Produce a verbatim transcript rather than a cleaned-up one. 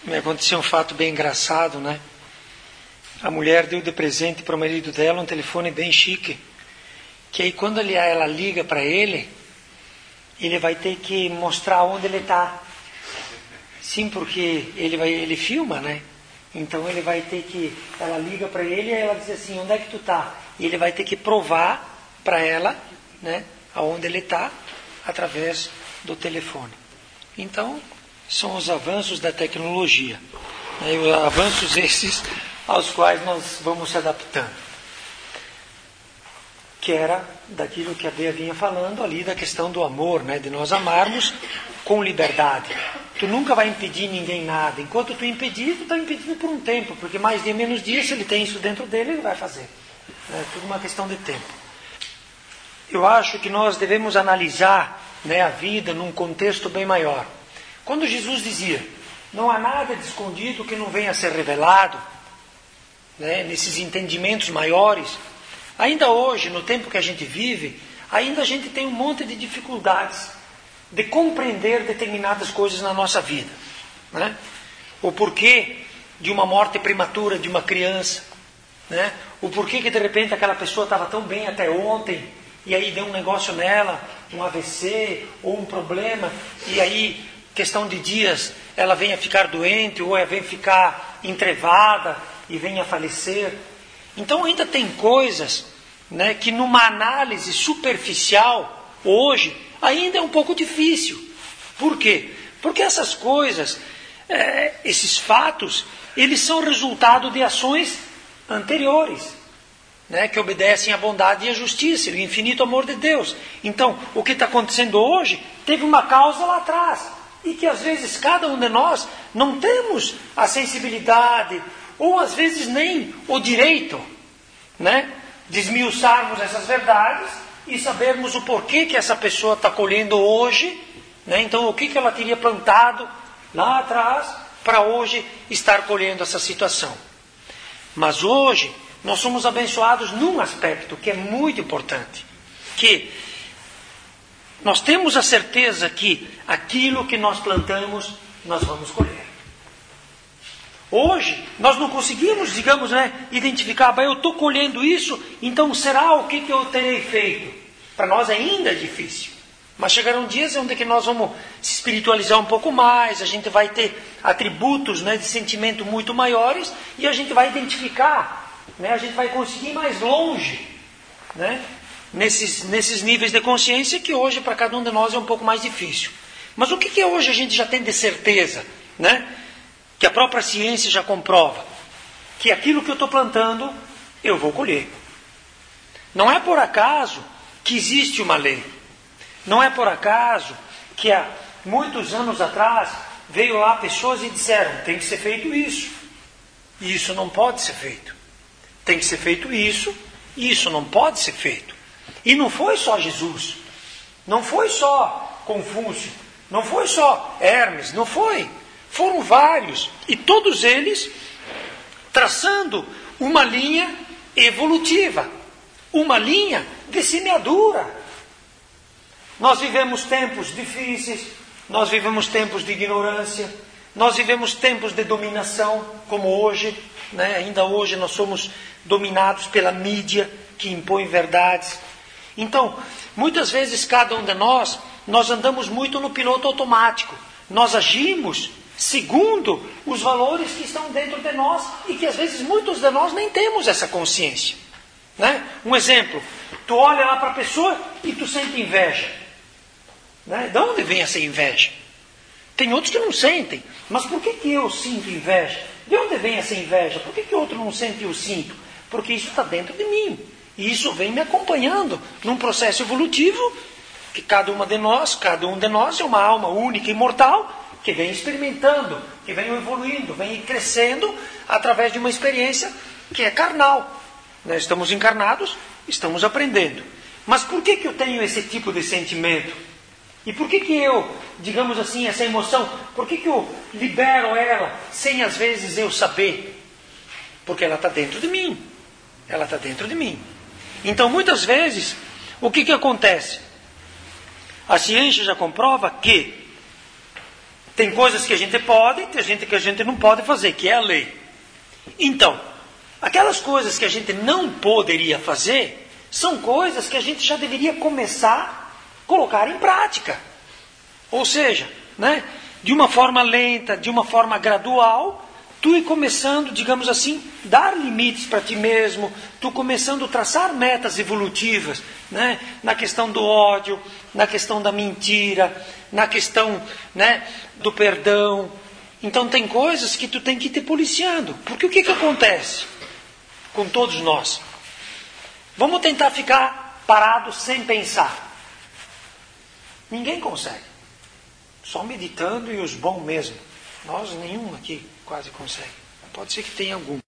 Me aconteceu um fato bem engraçado, né? A mulher deu de presente para o marido dela um telefone bem chique, que aí quando ele, ela liga para ele, ele vai ter que mostrar onde ele está. Sim, porque ele, vai, ele filma, né? Então ele vai ter que, ela liga para ele e ela diz assim, onde é que tu está? E ele vai ter que provar para ela, né, aonde ele está, através do telefone. Então, são os avanços da tecnologia, né, e os avanços esses aos quais nós vamos se adaptando. Que era daquilo que a Bea vinha falando ali, da questão do amor, né, de nós amarmos com liberdade. Tu nunca vai impedir ninguém nada. Enquanto tu impedir, tu está impedindo por um tempo, porque mais dia menos dia, se ele tem isso dentro dele, ele vai fazer. É tudo uma questão de tempo. Eu acho que nós devemos analisar, né, a vida num contexto bem maior. Quando Jesus dizia, não há nada de escondido que não venha a ser revelado, né, nesses entendimentos maiores, ainda hoje, no tempo que a gente vive, ainda a gente tem um monte de dificuldades de compreender determinadas coisas na nossa vida, né? O porquê de uma morte prematura de uma criança, né? O porquê que de repente aquela pessoa estava tão bem até ontem e aí deu um negócio nela, um A V C ou um problema, e aí, questão de dias, ela vem a ficar doente ou ela vem ficar entrevada e vem a falecer. Então ainda tem coisas, né, que numa análise superficial, hoje, ainda é um pouco difícil. Por quê? Porque essas coisas, é, esses fatos, eles são resultado de ações anteriores, né, que obedecem à bondade e à justiça, e ao infinito amor de Deus. Então, o que está acontecendo hoje, teve uma causa lá atrás, e que às vezes cada um de nós não temos a sensibilidade, ou às vezes nem o direito, né, de esmiuçarmos essas verdades, e sabermos o porquê que essa pessoa está colhendo hoje, né? Então o que, que ela teria plantado lá atrás para hoje estar colhendo essa situação. Mas hoje nós somos abençoados num aspecto que é muito importante, que nós temos a certeza que aquilo que nós plantamos, nós vamos colher. Hoje, nós não conseguimos, digamos, né, identificar, eu estou colhendo isso, então será o que, que eu terei feito? Para nós ainda é difícil. Mas chegarão dias onde que nós vamos se espiritualizar um pouco mais, a gente vai ter atributos, né, de sentimento muito maiores, e a gente vai identificar, né, a gente vai conseguir ir mais longe, né, nesses, nesses níveis de consciência que hoje para cada um de nós é um pouco mais difícil. Mas o que, que hoje a gente já tem de certeza, né? Que a própria ciência já comprova, que aquilo que eu estou plantando, eu vou colher. Não é por acaso que existe uma lei. Não é por acaso que há muitos anos atrás veio lá pessoas e disseram, tem que ser feito isso. E isso não pode ser feito. Tem que ser feito isso, e isso não pode ser feito. E não foi só Jesus. Não foi só Confúcio. Não foi só Hermes. Não foi. Foram vários, e todos eles traçando uma linha evolutiva, uma linha de semeadura. Nós vivemos tempos difíceis, nós vivemos tempos de ignorância, nós vivemos tempos de dominação, como hoje, né? Ainda hoje nós somos dominados pela mídia que impõe verdades. Então, muitas vezes cada um de nós, nós andamos muito no piloto automático, nós agimos segundo os valores que estão dentro de nós e que às vezes muitos de nós nem temos essa consciência, né? Um exemplo, tu olha lá para a pessoa e tu sente inveja, né? De onde vem essa inveja? Tem outros que não sentem, mas por que, que eu sinto inveja? De onde vem essa inveja? Por que, que outro não sente e eu sinto? Porque isso está dentro de mim, e isso vem me acompanhando num processo evolutivo que cada uma de nós, cada um de nós é uma alma única e imortal, que vem experimentando, que vem evoluindo, vem crescendo através de uma experiência que é carnal. Nós estamos encarnados, estamos aprendendo. Mas por que, que eu tenho esse tipo de sentimento? E por que, que eu, digamos assim, essa emoção, por que, que eu libero ela sem às vezes eu saber? Porque ela está dentro de mim. Ela está dentro de mim. Então muitas vezes, o que, que acontece? A ciência já comprova que Tem coisas que a gente pode, tem gente que a gente não pode fazer, que é a lei. Então, aquelas coisas que a gente não poderia fazer, são coisas que a gente já deveria começar a colocar em prática. Ou seja, né, de uma forma lenta, de uma forma gradual, tu ir começando, digamos assim, dar limites para ti mesmo, tu começando a traçar metas evolutivas, né, na questão do ódio, na questão da mentira, na questão, né, do perdão. Então tem coisas que tu tem que ir te policiando. Porque o que, que acontece com todos nós? Vamos tentar ficar parados sem pensar. Ninguém consegue. Só meditando e os bons mesmo. Nós, nenhum aqui quase consegue. Pode ser que tenha algum.